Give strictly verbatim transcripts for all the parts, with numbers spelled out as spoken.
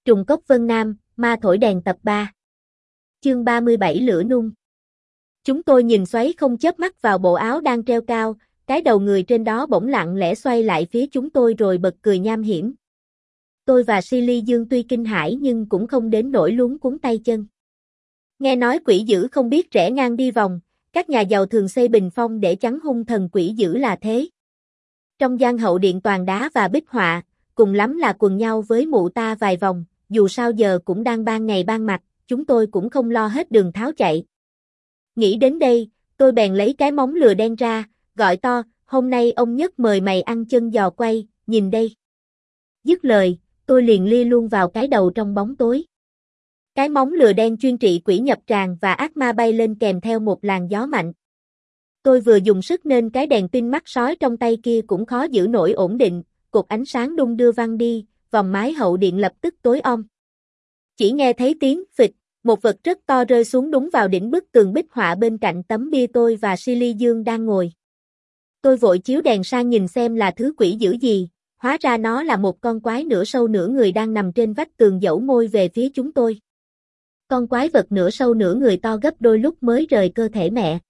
Trùng cốc Vân Nam, ma thổi đèn tập ba. Chương ba mươi bảy Lửa nung. Chúng tôi nhìn xoáy không chớp mắt vào bộ áo đang treo cao, cái đầu người trên đó bỗng lặng lẽ xoay lại phía chúng tôi rồi bật cười nham hiểm. Tôi và Silly Dương tuy kinh hãi nhưng cũng không đến nỗi luống cuống tay chân. Nghe nói quỷ dữ không biết rẽ ngang đi vòng, các nhà giàu thường xây bình phong để chắn hung thần quỷ dữ là thế. Trong gian hậu điện toàn đá và bích họa, cùng lắm là quần nhau với mụ ta vài vòng, dù sao giờ cũng đang ban ngày ban mặt, chúng tôi cũng không lo hết đường tháo chạy. Nghĩ đến đây, tôi bèn lấy cái móng lừa đen ra, gọi to, hôm nay ông Nhất mời mày ăn chân giò quay, nhìn đây. Dứt lời, tôi liền lia luôn vào cái đầu trong bóng tối. Cái móng lừa đen chuyên trị quỷ nhập tràng và ác ma bay lên kèm theo một làn gió mạnh. Tôi vừa dùng sức nên cái đèn pin mắt sói trong tay kia cũng khó giữ nổi ổn định, cột ánh sáng đung đưa văng đi, vòng mái hậu điện lập tức tối om. Chỉ nghe thấy tiếng phịch, một vật rất to rơi xuống đúng vào đỉnh bức tường bích họa bên cạnh tấm bia tôi và Silly Dương đang ngồi. Tôi vội chiếu đèn sang nhìn xem là thứ quỷ dữ gì, hóa ra nó là một con quái nửa sâu nửa người đang nằm trên vách tường dẫu môi về phía chúng tôi. Con quái vật nửa sâu nửa người to gấp đôi lúc mới rời cơ thể mẹ.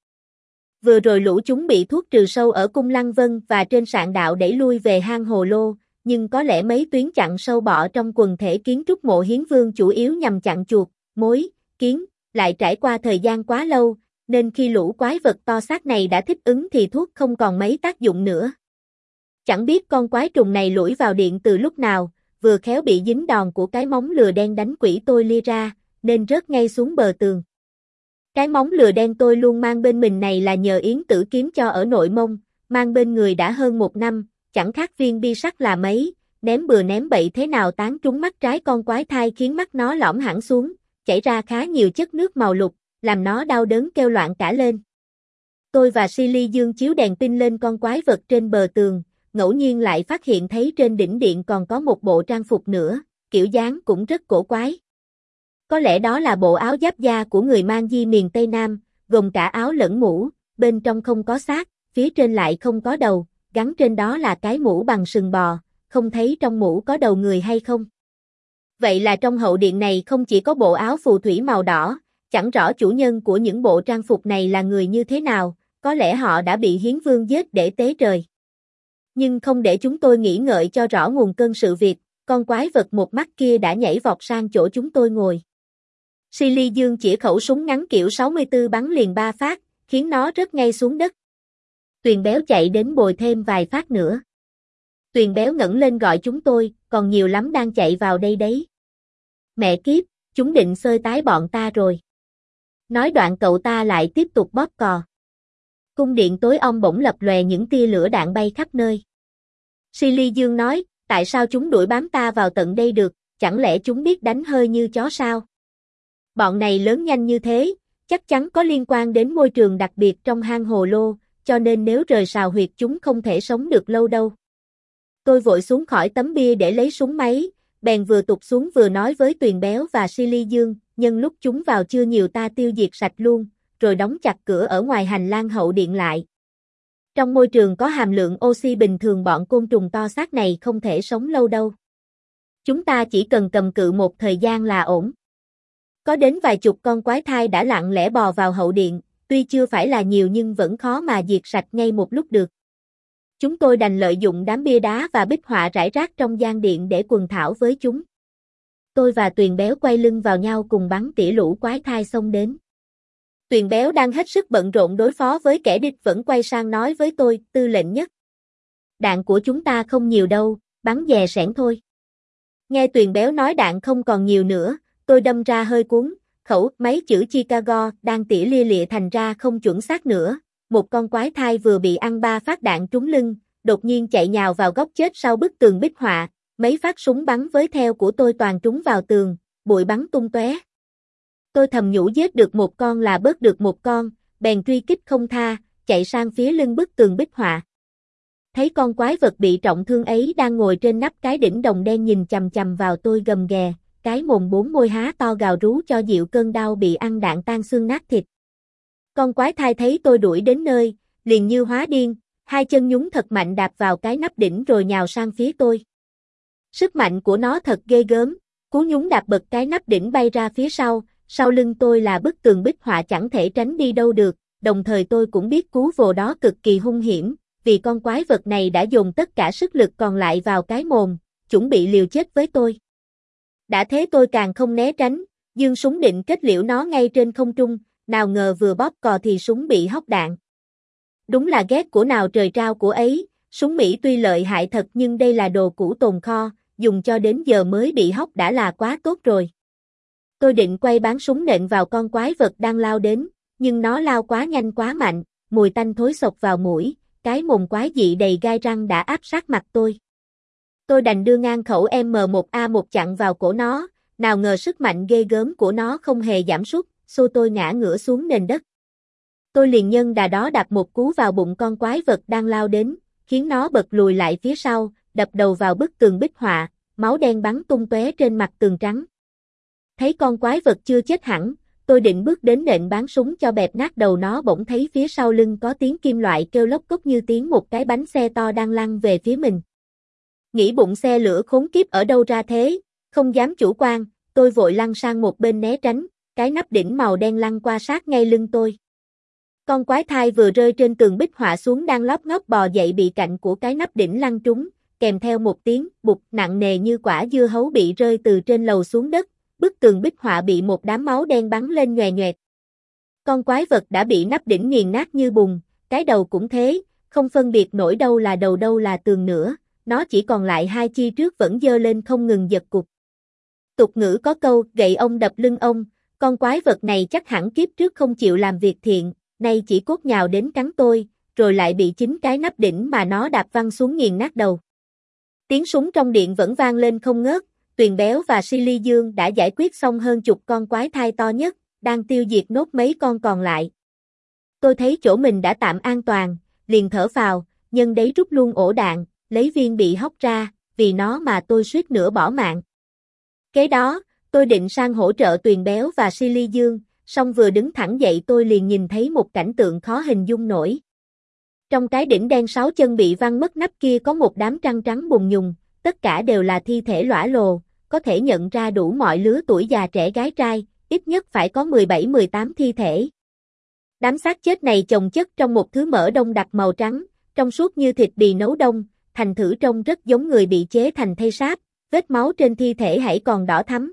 Vừa rồi lũ chúng bị thuốc trừ sâu ở cung Lăng Vân và trên sạn đạo đẩy lui về hang Hồ Lô, nhưng có lẽ mấy tuyến chặn sâu bọ trong quần thể kiến trúc Mộ Hiến Vương chủ yếu nhằm chặn chuột, mối, kiến, lại trải qua thời gian quá lâu, nên khi lũ quái vật to xác này đã thích ứng thì thuốc không còn mấy tác dụng nữa. Chẳng biết con quái trùng này lủi vào điện từ lúc nào, vừa khéo bị dính đòn của cái móng lừa đen đánh quỷ tôi lia ra, nên rớt ngay xuống bờ tường. Cái móng lừa đen tôi luôn mang bên mình này là nhờ Yến Tử kiếm cho ở Nội Mông, mang bên người đã hơn một năm, chẳng khác viên bi sắt là mấy, ném bừa ném bậy thế nào tán trúng mắt trái con quái thai khiến mắt nó lõm hẳn xuống, chảy ra khá nhiều chất nước màu lục, làm nó đau đớn kêu loạn cả lên. Tôi và Silly Dương chiếu đèn pin lên con quái vật trên bờ tường, ngẫu nhiên lại phát hiện thấy trên đỉnh điện còn có một bộ trang phục nữa, kiểu dáng cũng rất cổ quái. Có lẽ đó là bộ áo giáp da của người mang di miền Tây Nam, gồm cả áo lẫn mũ, bên trong không có xác, phía trên lại không có đầu, gắn trên đó là cái mũ bằng sừng bò, không thấy trong mũ có đầu người hay không. Vậy là trong hậu điện này không chỉ có bộ áo phù thủy màu đỏ, chẳng rõ chủ nhân của những bộ trang phục này là người như thế nào, có lẽ họ đã bị Hiến Vương giết để tế trời. Nhưng không để chúng tôi nghĩ ngợi cho rõ nguồn cơn sự việc, con quái vật một mắt kia đã nhảy vọt sang chỗ chúng tôi ngồi. Silly Dương chỉ khẩu súng ngắn kiểu sáu mươi tư bắn liền ba phát, khiến nó rớt ngay xuống đất. Tuyền Béo chạy đến bồi thêm vài phát nữa. Tuyền Béo ngẩng lên gọi chúng tôi, còn nhiều lắm đang chạy vào đây đấy. Mẹ kiếp, chúng định xơi tái bọn ta rồi. Nói đoạn cậu ta lại tiếp tục bóp cò. Cung điện tối om bỗng lập lòe những tia lửa đạn bay khắp nơi. Silly Dương nói, tại sao chúng đuổi bám ta vào tận đây được, chẳng lẽ chúng biết đánh hơi như chó sao? Bọn này lớn nhanh như thế, chắc chắn có liên quan đến môi trường đặc biệt trong hang Hồ Lô, cho nên nếu rời sào huyệt chúng không thể sống được lâu đâu. Tôi vội xuống khỏi tấm bia để lấy súng máy, bèn vừa tụt xuống vừa nói với Tuyền Béo và Silly Dương, nhân lúc chúng vào chưa nhiều ta tiêu diệt sạch luôn, rồi đóng chặt cửa ở ngoài hành lang hậu điện lại. Trong môi trường có hàm lượng oxy bình thường bọn côn trùng to xác này không thể sống lâu đâu. Chúng ta chỉ cần cầm cự một thời gian là ổn. Có đến vài chục con quái thai đã lặng lẽ bò vào hậu điện, tuy chưa phải là nhiều nhưng vẫn khó mà diệt sạch ngay một lúc được. Chúng tôi đành lợi dụng đám bia đá và bích họa rải rác trong gian điện để quần thảo với chúng. Tôi và Tuyền Béo quay lưng vào nhau cùng bắn tỉa lũ quái thai xông đến. Tuyền Béo đang hết sức bận rộn đối phó với kẻ địch vẫn quay sang nói với tôi, Tư lệnh Nhất. Đạn của chúng ta không nhiều đâu, bắn dè sẻn thôi. Nghe Tuyền Béo nói đạn không còn nhiều nữa, tôi đâm ra hơi cuốn, khẩu máy chữ Chicago đang tỉa lia lịa thành ra không chuẩn xác nữa. Một con quái thai vừa bị ăn ba phát đạn trúng lưng, đột nhiên chạy nhào vào góc chết sau bức tường bích họa, mấy phát súng bắn với theo của tôi toàn trúng vào tường, bụi bắn tung tóe. Tôi thầm nhủ giết được một con là bớt được một con, bèn truy kích không tha, chạy sang phía lưng bức tường bích họa. Thấy con quái vật bị trọng thương ấy đang ngồi trên nắp cái đỉnh đồng đen nhìn chằm chằm vào tôi gầm ghè, cái mồm bốn môi há to gào rú cho dịu cơn đau bị ăn đạn tan xương nát thịt. Con quái thai thấy tôi đuổi đến nơi, liền như hóa điên, hai chân nhún thật mạnh đạp vào cái nắp đỉnh rồi nhào sang phía tôi. Sức mạnh của nó thật ghê gớm, Cú nhún đạp bật cái nắp đỉnh bay ra phía sau, sau lưng tôi là bức tường bích họa chẳng thể tránh đi đâu được, đồng thời tôi cũng biết cú vồ đó cực kỳ hung hiểm, vì con quái vật này đã dồn tất cả sức lực còn lại vào cái mồm, chuẩn bị liều chết với tôi. Đã thế tôi càng không né tránh, giương súng định kết liễu nó ngay trên không trung, nào ngờ vừa bóp cò thì súng bị hóc đạn. Đúng là ghét của nào trời trao của ấy, súng Mỹ tuy lợi hại thật nhưng đây là đồ cũ tồn kho, dùng cho đến giờ mới bị hóc đã là quá tốt rồi. Tôi định quay bán súng nện vào con quái vật đang lao đến, nhưng nó lao quá nhanh quá mạnh, mùi tanh thối xộc vào mũi, cái mồm quái dị đầy gai răng đã áp sát mặt tôi. Tôi đành đưa ngang khẩu M một A một chặn vào cổ nó, nào ngờ sức mạnh ghê gớm của nó không hề giảm sút, xô tôi ngã ngửa xuống nền đất. Tôi liền nhân đà đó đạp một cú vào bụng con quái vật đang lao đến, khiến nó bật lùi lại phía sau, đập đầu vào bức tường bích họa, máu đen bắn tung tóe trên mặt tường trắng. Thấy con quái vật chưa chết hẳn, tôi định bước đến nện bán súng cho bẹp nát đầu nó, bỗng thấy phía sau lưng có tiếng kim loại kêu lóc cốc như tiếng một cái bánh xe to đang lăn về phía mình. Nghĩ bụng xe lửa khốn kiếp ở đâu ra thế, không dám chủ quan, tôi vội lăn sang một bên né tránh, cái nắp đỉnh màu đen lăn qua sát ngay lưng tôi. Con quái thai vừa rơi trên tường bích họa xuống đang lóp ngóp bò dậy bị cạnh của cái nắp đỉnh lăn trúng, kèm theo một tiếng bụp nặng nề như quả dưa hấu bị rơi từ trên lầu xuống đất, bức tường bích họa bị một đám máu đen bắn lên nhòe nhòe. Con quái vật đã bị nắp đỉnh nghiền nát như bùn, cái đầu cũng thế, không phân biệt nổi đâu là đầu đâu là tường nữa, nó chỉ còn lại hai chi trước vẫn giơ lên không ngừng giật cục. Tục ngữ có câu gậy ông đập lưng ông, con quái vật này chắc hẳn kiếp trước không chịu làm việc thiện, nay chỉ cốt nhào đến cắn tôi, rồi lại bị chính cái nắp đỉnh mà nó đạp văng xuống nghiền nát đầu. Tiếng súng trong điện vẫn vang lên không ngớt, Tuyền Béo và Silly Dương đã giải quyết xong hơn chục con quái thai to nhất, đang tiêu diệt nốt mấy con còn lại. Tôi thấy chỗ mình đã tạm an toàn, liền thở phào, nhân đấy rút luôn ổ đạn, lấy viên bị hóc ra, vì nó mà tôi suýt nữa bỏ mạng. Kế đó, tôi định sang hỗ trợ Tuyền Béo và Silly Dương, song vừa đứng thẳng dậy tôi liền nhìn thấy một cảnh tượng khó hình dung nổi. Trong cái đỉnh đen sáu chân bị văng mất nắp kia có một đám trăng trắng bùng nhùng, tất cả đều là thi thể lõa lồ, có thể nhận ra đủ mọi lứa tuổi già trẻ gái trai, ít nhất phải có mười bảy mười tám thi thể. Đám xác chết này chồng chất trong một thứ mỡ đông đặc màu trắng, trong suốt như thịt bì nấu đông, thành thử trông rất giống người bị chế thành thây sáp, vết máu trên thi thể hãy còn đỏ thắm.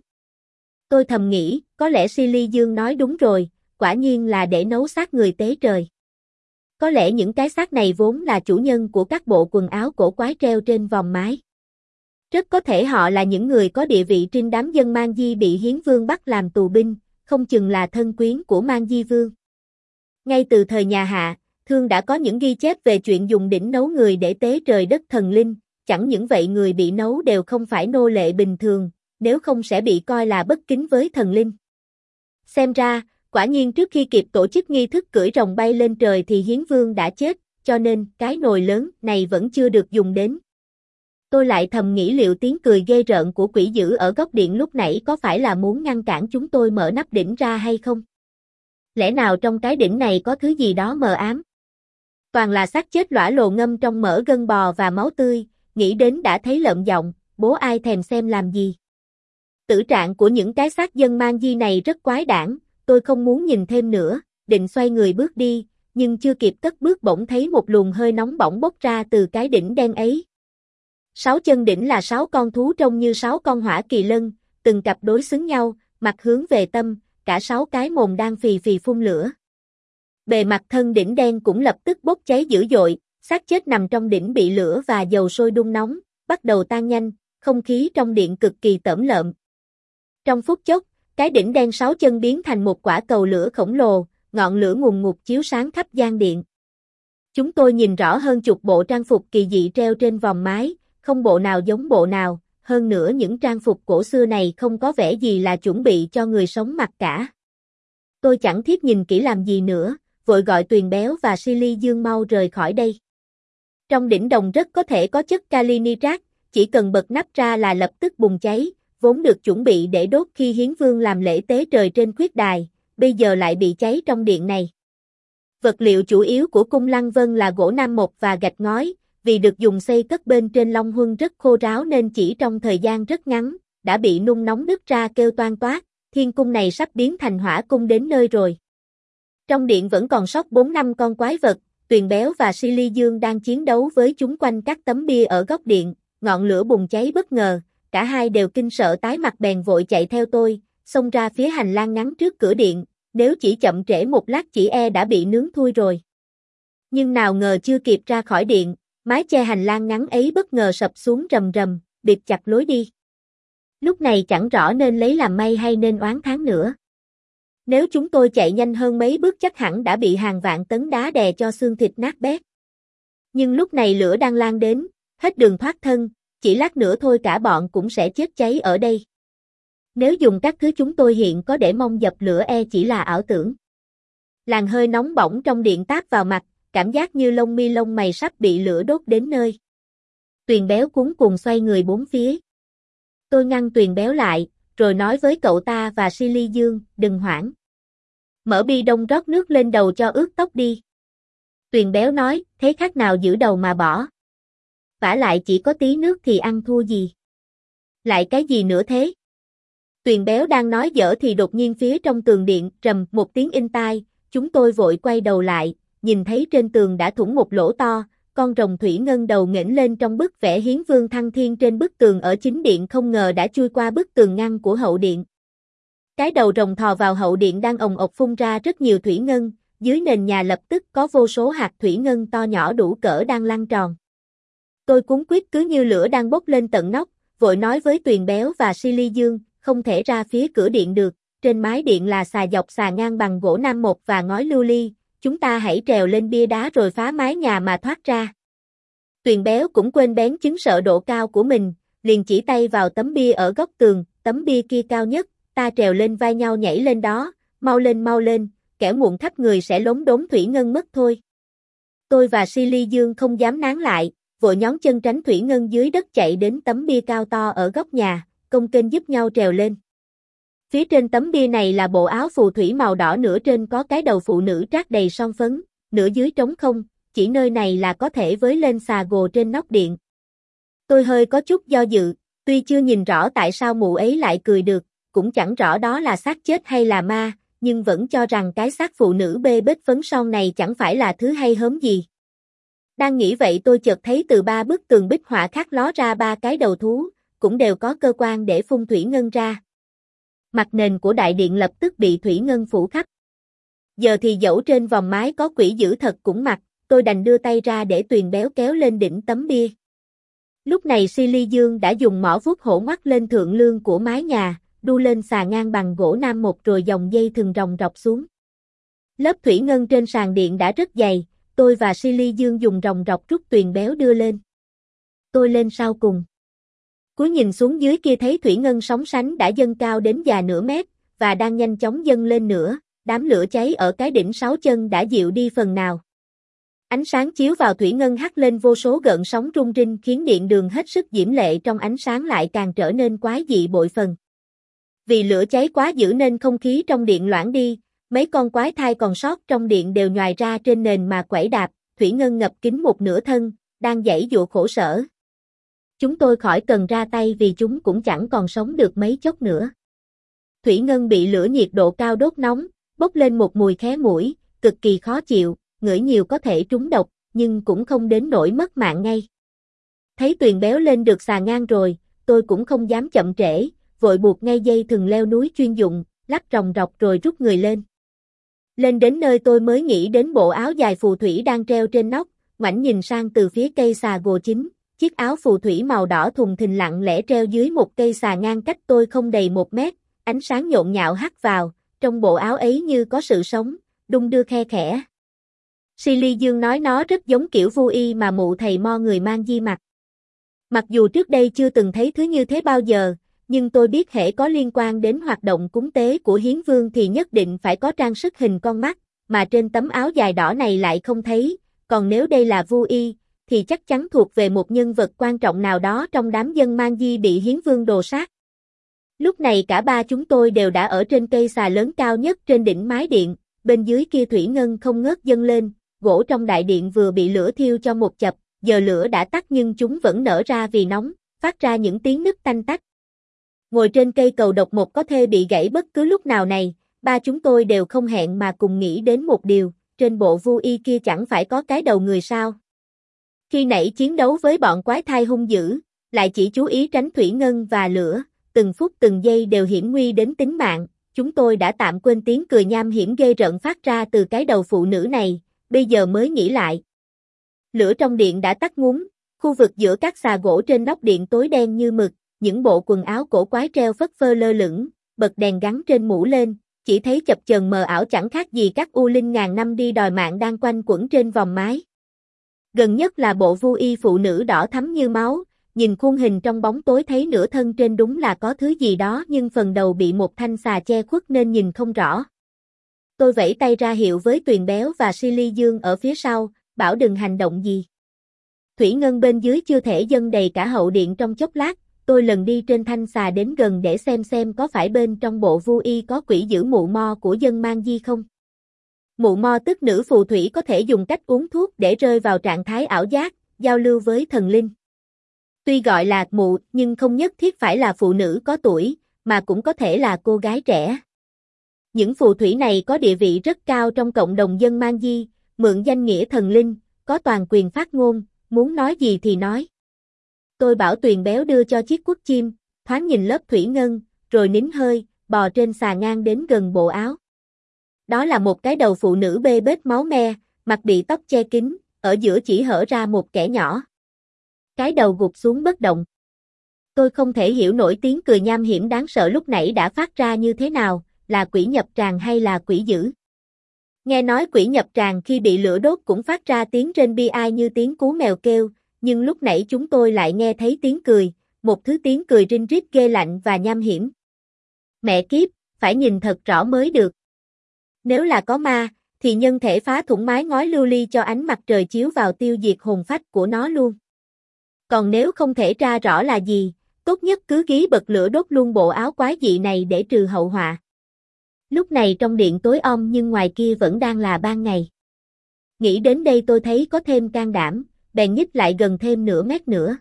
Tôi thầm nghĩ, có lẽ Silly Dương nói đúng rồi, quả nhiên là để nấu xác người tế trời. Có lẽ những cái xác này vốn là chủ nhân của các bộ quần áo cổ quái treo trên vòm mái. Rất có thể họ là những người có địa vị trên đám dân Mang Di bị Hiến Vương bắt làm tù binh, không chừng là thân quyến của Mang Di Vương. Ngay từ thời nhà Hạ, Thương đã có những ghi chép về chuyện dùng đỉnh nấu người để tế trời đất thần linh, chẳng những vậy người bị nấu đều không phải nô lệ bình thường, nếu không sẽ bị coi là bất kính với thần linh. Xem ra, quả nhiên trước khi kịp tổ chức nghi thức cưỡi rồng bay lên trời thì Hiến Vương đã chết, cho nên cái nồi lớn này vẫn chưa được dùng đến. Tôi lại thầm nghĩ liệu tiếng cười ghê rợn của quỷ dữ ở góc điện lúc nãy có phải là muốn ngăn cản chúng tôi mở nắp đỉnh ra hay không? Lẽ nào trong cái đỉnh này có thứ gì đó mờ ám? Toàn là xác chết lõa lồ ngâm trong mỡ gân bò và máu tươi, nghĩ đến đã thấy lợm giọng, bố ai thèm xem làm gì. Tử trạng của những cái xác dân Mang Di này rất quái đản, tôi không muốn nhìn thêm nữa, định xoay người bước đi, nhưng chưa kịp cất bước bỗng thấy một luồng hơi nóng bỏng bốc ra từ cái đỉnh đen ấy. Sáu chân đỉnh là sáu con thú trông như sáu con hỏa kỳ lân, từng cặp đối xứng nhau, mặt hướng về tâm, cả sáu cái mồm đang phì phì phun lửa. Bề mặt thân đỉnh đen cũng lập tức bốc cháy dữ dội, xác chết nằm trong đỉnh bị lửa và dầu sôi đun nóng, bắt đầu tan nhanh, không khí trong điện cực kỳ tởm lợm. Trong phút chốc, cái đỉnh đen sáu chân biến thành một quả cầu lửa khổng lồ, ngọn lửa ngùn ngụt chiếu sáng khắp gian điện. Chúng tôi nhìn rõ hơn chục bộ trang phục kỳ dị treo trên vòm mái, không bộ nào giống bộ nào, hơn nữa những trang phục cổ xưa này không có vẻ gì là chuẩn bị cho người sống mặc cả. Tôi chẳng thiết nhìn kỹ làm gì nữa, vội gọi Tuyền Béo và Silly Dương mau rời khỏi đây. Trong đỉnh đồng rất có thể có chất kali nitrat, chỉ cần bật nắp ra là lập tức bùng cháy, vốn được chuẩn bị để đốt khi Hiến Vương làm lễ tế trời trên khuyết đài, bây giờ lại bị cháy trong điện này. Vật liệu chủ yếu của cung Lăng Vân là gỗ nam mộc và gạch ngói, vì được dùng xây cất bên trên Long Huân rất khô ráo nên chỉ trong thời gian rất ngắn, đã bị nung nóng nứt ra kêu toang toát, thiên cung này sắp biến thành hỏa cung đến nơi rồi. Trong điện vẫn còn sót bốn năm con quái vật, Tuyền Béo và Silly Dương đang chiến đấu với chúng quanh các tấm bia ở góc điện, ngọn lửa bùng cháy bất ngờ, cả hai đều kinh sợ tái mặt bèn vội chạy theo tôi, xông ra phía hành lang ngắn trước cửa điện, nếu chỉ chậm trễ một lát chỉ e đã bị nướng thui rồi. Nhưng nào ngờ chưa kịp ra khỏi điện, mái che hành lang ngắn ấy bất ngờ sập xuống rầm rầm, bịt chặt lối đi. Lúc này chẳng rõ nên lấy làm may hay nên oán thán nữa. Nếu chúng tôi chạy nhanh hơn mấy bước chắc hẳn đã bị hàng vạn tấn đá đè cho xương thịt nát bét. Nhưng lúc này lửa đang lan đến, hết đường thoát thân, chỉ lát nữa thôi cả bọn cũng sẽ chết cháy ở đây. Nếu dùng các thứ chúng tôi hiện có để mong dập lửa e chỉ là ảo tưởng. Làn hơi nóng bỏng trong điện táp vào mặt, cảm giác như lông mi lông mày sắp bị lửa đốt đến nơi. Tuyền Béo cuống cuồng xoay người bốn phía. Tôi ngăn Tuyền Béo lại, rồi nói với cậu ta và Silly Dương, đừng hoảng. Mở bi đông rót nước lên đầu cho ướt tóc đi. Tuyền Béo nói, thế khác nào giữ đầu mà bỏ. Vả lại chỉ có tí nước thì ăn thua gì. Lại cái gì nữa thế? Tuyền Béo đang nói dở thì đột nhiên phía trong tường điện trầm một tiếng inh tai, chúng tôi vội quay đầu lại, nhìn thấy trên tường đã thủng một lỗ to, con rồng thủy ngân đầu nghển lên trong bức vẽ hiến vương thăng thiên trên bức tường ở chính điện không ngờ đã chui qua bức tường ngăn của hậu điện. Cái đầu rồng thò vào hậu điện đang ồng ộc phun ra rất nhiều thủy ngân, dưới nền nhà lập tức có vô số hạt thủy ngân to nhỏ đủ cỡ đang lăn tròn. Tôi cuống quýt cứ như lửa đang bốc lên tận nóc, vội nói với Tuyền Béo và Silly Dương, không thể ra phía cửa điện được, trên mái điện là xà dọc xà ngang bằng gỗ nam một và ngói lưu ly, chúng ta hãy trèo lên bia đá rồi phá mái nhà mà thoát ra. Tuyền Béo cũng quên bén chứng sợ độ cao của mình, liền chỉ tay vào tấm bia ở góc tường, tấm bia kia cao nhất, ta trèo lên vai nhau nhảy lên đó, mau lên mau lên, kẻo muộn thấp người sẽ lốm đốm thủy ngân mất thôi. Tôi và Silly Dương không dám nán lại, vội nhón chân tránh thủy ngân dưới đất chạy đến tấm bia cao to ở góc nhà, công kênh giúp nhau trèo lên. Phía trên tấm bia này là bộ áo phù thủy màu đỏ, nửa trên có cái đầu phụ nữ trát đầy son phấn, nửa dưới trống không, chỉ nơi này là có thể với lên xà gồ trên nóc điện. Tôi hơi có chút do dự, tuy chưa nhìn rõ tại sao mụ ấy lại cười được, cũng chẳng rõ đó là xác chết hay là ma, nhưng vẫn cho rằng cái xác phụ nữ bê bết phấn son này chẳng phải là thứ hay hớm gì. Đang nghĩ vậy tôi chợt thấy từ ba bức tường bích họa khác ló ra ba cái đầu thú, cũng đều có cơ quan để phun thủy ngân ra. Mặt nền của đại điện lập tức bị thủy ngân phủ khắp. Giờ thì dẫu trên vòng mái có quỷ dữ thật cũng mặc, tôi đành đưa tay ra để Tuyền Béo kéo lên đỉnh tấm bia. Lúc này Silly Dương đã dùng mỏ vuốt hổ ngoắt lên thượng lương của mái nhà, đu lên xà ngang bằng gỗ nam một rồi dòng dây thừng ròng rọc xuống. Lớp thủy ngân trên sàn điện đã rất dày, tôi và Silly Dương dùng ròng rọc rút Tuyền Béo đưa lên. Tôi lên sau cùng. Cúi nhìn xuống dưới kia thấy thủy ngân sóng sánh đã dâng cao đến già nửa mét, và đang nhanh chóng dâng lên nữa, đám lửa cháy ở cái đỉnh sáu chân đã dịu đi phần nào. Ánh sáng chiếu vào thủy ngân hắt lên vô số gợn sóng rung rinh khiến điện đường hết sức diễm lệ trong ánh sáng lại càng trở nên quái dị bội phần. Vì lửa cháy quá dữ nên không khí trong điện loãng đi, mấy con quái thai còn sót trong điện đều nhoài ra trên nền mà quẩy đạp, thủy ngân ngập kín một nửa thân, đang giãy giụa khổ sở. Chúng tôi khỏi cần ra tay vì chúng cũng chẳng còn sống được mấy chốc nữa. Thủy ngân bị lửa nhiệt độ cao đốt nóng, bốc lên một mùi khé mũi, cực kỳ khó chịu, ngửi nhiều có thể trúng độc, nhưng cũng không đến nỗi mất mạng ngay. Thấy Tuyền Béo lên được xà ngang rồi, tôi cũng không dám chậm trễ, vội buộc ngay dây thừng leo núi chuyên dụng, lắp ròng rọc rồi rút người lên. Lên đến nơi tôi mới nghĩ đến bộ áo dài phù thủy đang treo trên nóc, ngoảnh nhìn sang từ phía cây xà gồ chính, chiếc áo phù thủy màu đỏ thùng thình lặng lẽ treo dưới một cây xà ngang cách tôi không đầy một mét, ánh sáng nhộn nhạo hắt vào, trong bộ áo ấy như có sự sống, đung đưa khe khẽ. Silly Dương nói nó rất giống kiểu vu y mà mụ thầy mo người mang di mặc. Mặc dù trước đây chưa từng thấy thứ như thế bao giờ, nhưng tôi biết hễ có liên quan đến hoạt động cúng tế của hiến vương thì nhất định phải có trang sức hình con mắt, mà trên tấm áo dài đỏ này lại không thấy, còn nếu đây là vu y, thì chắc chắn thuộc về một nhân vật quan trọng nào đó trong đám dân mang di bị hiến vương đồ sát. Lúc này cả ba chúng tôi đều đã ở trên cây xà lớn cao nhất trên đỉnh mái điện, bên dưới kia thủy ngân không ngớt dâng lên, gỗ trong đại điện vừa bị lửa thiêu cho một chập, giờ lửa đã tắt nhưng chúng vẫn nở ra vì nóng, phát ra những tiếng nứt tanh tách. Ngồi trên cây cầu độc một có thể bị gãy bất cứ lúc nào này, ba chúng tôi đều không hẹn mà cùng nghĩ đến một điều, trên bộ Vu Y kia chẳng phải có cái đầu người sao? Khi nãy chiến đấu với bọn quái thai hung dữ, lại chỉ chú ý tránh thủy ngân và lửa, từng phút từng giây đều hiểm nguy đến tính mạng, chúng tôi đã tạm quên tiếng cười nham hiểm ghê rợn phát ra từ cái đầu phụ nữ này, bây giờ mới nghĩ lại. Lửa trong điện đã tắt ngúm, khu vực giữa các xà gỗ trên nóc điện tối đen như mực, những bộ quần áo cổ quái treo phất phơ lơ lửng, bật đèn gắn trên mũ lên, chỉ thấy chập chờn mờ ảo chẳng khác gì các u linh ngàn năm đi đòi mạng đang quanh quẩn trên vòng mái. Gần nhất là bộ Vu Y phụ nữ đỏ thắm như máu, nhìn khuôn hình trong bóng tối thấy nửa thân trên đúng là có thứ gì đó nhưng phần đầu bị một thanh xà che khuất nên nhìn không rõ. Tôi vẫy tay ra hiệu với Tuyền Béo và Silly Dương ở phía sau, bảo đừng hành động gì. Thủy ngân bên dưới chưa thể dâng đầy cả hậu điện trong chốc lát, tôi lần đi trên thanh xà đến gần để xem xem có phải bên trong bộ Vu Y có quỷ dữ mụ mo của dân mang di không. Mụ mo tức nữ phù thủy có thể dùng cách uống thuốc để rơi vào trạng thái ảo giác, giao lưu với thần linh. Tuy gọi là mụ nhưng không nhất thiết phải là phụ nữ có tuổi, mà cũng có thể là cô gái trẻ. Những phù thủy này có địa vị rất cao trong cộng đồng dân mang di, mượn danh nghĩa thần linh, có toàn quyền phát ngôn, muốn nói gì thì nói. Tôi bảo Tuyền Béo đưa cho chiếc cuốc chim, thoáng nhìn lớp thủy ngân, rồi nín hơi, bò trên xà ngang đến gần bộ áo. Đó là một cái đầu phụ nữ bê bết máu me, mặt bị tóc che kín, ở giữa chỉ hở ra một kẽ nhỏ. Cái đầu gục xuống bất động. Tôi không thể hiểu nổi tiếng cười nham hiểm đáng sợ lúc nãy đã phát ra như thế nào, là quỷ nhập tràng hay là quỷ dữ. Nghe nói quỷ nhập tràng khi bị lửa đốt cũng phát ra tiếng rên bi ai như tiếng cú mèo kêu, nhưng lúc nãy chúng tôi lại nghe thấy tiếng cười, một thứ tiếng cười rinh rít ghê lạnh và nham hiểm. Mẹ kiếp, phải nhìn thật rõ mới được. Nếu là có ma, thì nhân thể phá thủng mái ngói lưu ly cho ánh mặt trời chiếu vào tiêu diệt hồn phách của nó luôn. Còn nếu không thể tra rõ là gì, tốt nhất cứ gí bật lửa đốt luôn bộ áo quái dị này để trừ hậu họa. Lúc này trong điện tối om nhưng ngoài kia vẫn đang là ban ngày. Nghĩ đến đây tôi thấy có thêm can đảm, bèn nhích lại gần thêm nửa mét nữa.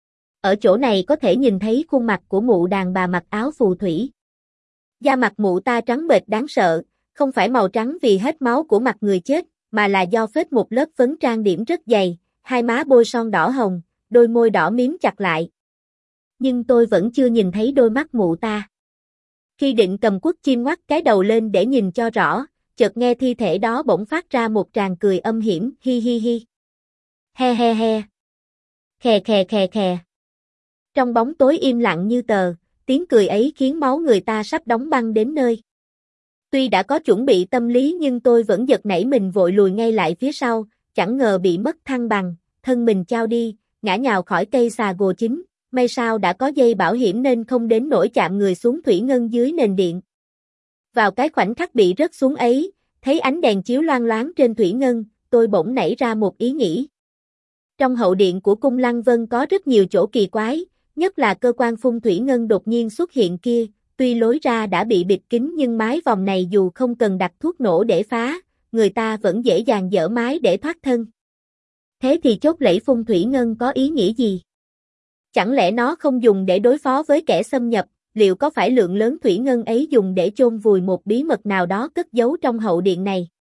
Ở chỗ này có thể nhìn thấy khuôn mặt của mụ đàn bà mặc áo phù thủy. Da mặt mụ ta trắng bệch đáng sợ, không phải màu trắng vì hết máu của mặt người chết, mà là do phết một lớp phấn trang điểm rất dày, hai má bôi son đỏ hồng, đôi môi đỏ miếm chặt lại. Nhưng tôi vẫn chưa nhìn thấy đôi mắt mụ ta. Khi định cầm cuốc chim ngoắt cái đầu lên để nhìn cho rõ, chợt nghe thi thể đó bỗng phát ra một tràng cười âm hiểm, hi hi hi. He he he. Khè khè khè khè. Trong bóng tối im lặng như tờ, tiếng cười ấy khiến máu người ta sắp đóng băng đến nơi. Tuy đã có chuẩn bị tâm lý nhưng tôi vẫn giật nảy mình vội lùi ngay lại phía sau, chẳng ngờ bị mất thăng bằng, thân mình chao đi, ngã nhào khỏi cây xà gồ chính, may sao đã có dây bảo hiểm nên không đến nỗi chạm người xuống thủy ngân dưới nền điện. Vào cái khoảnh khắc bị rớt xuống ấy, thấy ánh đèn chiếu loang loáng trên thủy ngân, tôi bỗng nảy ra một ý nghĩ. Trong hậu điện của cung Lăng Vân có rất nhiều chỗ kỳ quái, nhất là cơ quan phun thủy ngân đột nhiên xuất hiện kia, tuy lối ra đã bị bịt kín nhưng mái vòng này dù không cần đặt thuốc nổ để phá, người ta vẫn dễ dàng dỡ mái để thoát thân. Thế thì chốt lẫy phun thủy ngân có ý nghĩa gì? Chẳng lẽ nó không dùng để đối phó với kẻ xâm nhập, liệu có phải lượng lớn thủy ngân ấy dùng để chôn vùi một bí mật nào đó cất giấu trong hậu điện này?